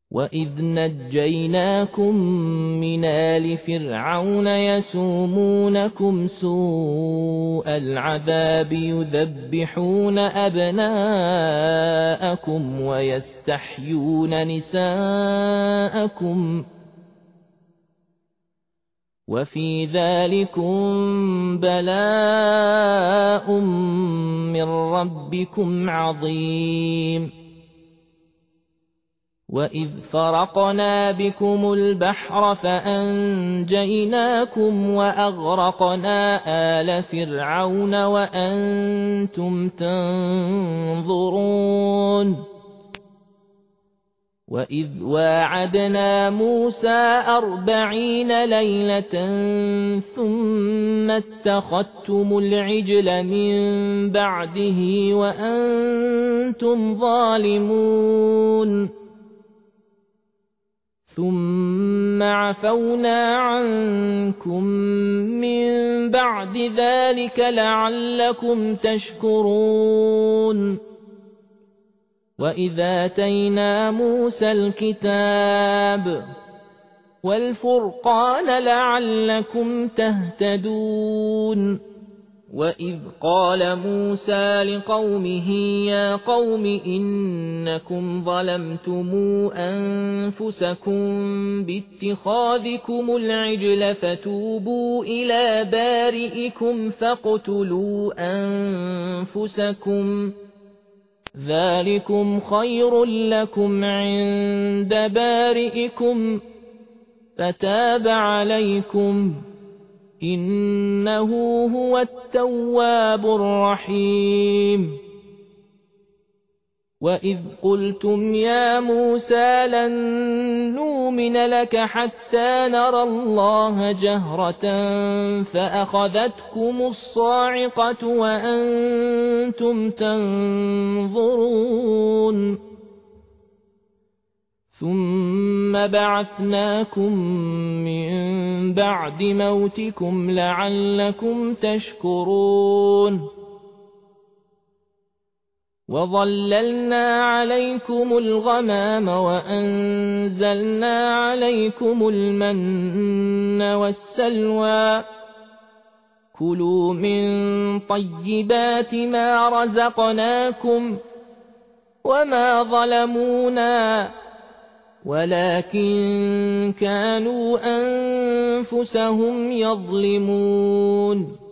وَإِذْ نَجَّيْنَاكُمْ مِنْ آلِ فِرْعَوْنَ يَسُومُونَكُمْ سُوءَ الْعَذَابِ يُذَبِّحُونَ أَبْنَاءَكُمْ وَيَسْتَحْيُونَ نِسَاءَكُمْ وَفِي ذَلِكُمْ بَلَاءٌ مِّن رَّبِّكُمْ عَظِيمٌ وَإِذْ فَرَقْنَا بِكُمُ الْبَحْرَ فَأَنجَيْنَاكُمْ وَأَغْرَقْنَا آلَ فِرْعَوْنَ وَأَنتُمْ تَنظُرُونَ وَإِذْ وَاعَدْنَا مُوسَىٰ 40 لَيْلَةً ثُمَّ اتَّخَذْتُمُ الْعِجْلَ مِن بَعْدِهِ وَأَنتُمْ ظَالِمُونَ ثُمَّ عَفَوْنَا عَنكُم مِّن بَعْدِ ذَلِكَ لَعَلَّكُمْ تَشْكُرُونَ وَإِذْ آتَيْنَا مُوسَى الْكِتَابَ وَالْفُرْقَانَ لَعَلَّكُمْ تَهْتَدُونَ وَإِذْ قَالَ مُوسَى لِقَوْمِهِ يَا قَوْمِ إِنَّكُمْ ظَلَمْتُمْ أَنفُسَكُمْ بِاتِّخَاذِكُمُ الْعِجْلَ فَتُوبُوا إِلَىٰ بَارِئِكُمْ فَاقْتُلُوا أَنفُسَكُمْ ذَلِكُمْ خَيْرٌ لَّكُمْ عِندَ بَارِئِكُمْ فَتَابَ عَلَيْكُمْ إِنَّهُ هُوَ التَّوَّابُ الرَّحِيمُ وَإِذْ قُلْتُمْ يَا مُوسَىٰ لَن نُّؤْمِنَ لَكَ حَتَّىٰ نَرَى اللَّهَ جَهْرَةً فَأَخَذَتْكُمُ الصَّاعِقَةُ وَأَنتُمْ تَنظُرُونَ ثُمَّ بَعَثْنَاكُم مِّن بَعْدِ مَوْتِكُمْ لَعَلَّكُمْ تَشْكُرُونَ وَظَلَّلْنَا عَلَيْكُمُ الْغَمَامَ وَأَنزَلْنَا عَلَيْكُمُ الْمَنَّ وَالسَّلْوَىٰ كُلُوا مِن طَيِّبَاتِ مَا رَزَقْنَاكُمْ وَمَا ظَلَمُونَا وَلَٰكِن كَانُوا أَنفُسَهُمْ يَظْلِمُونَ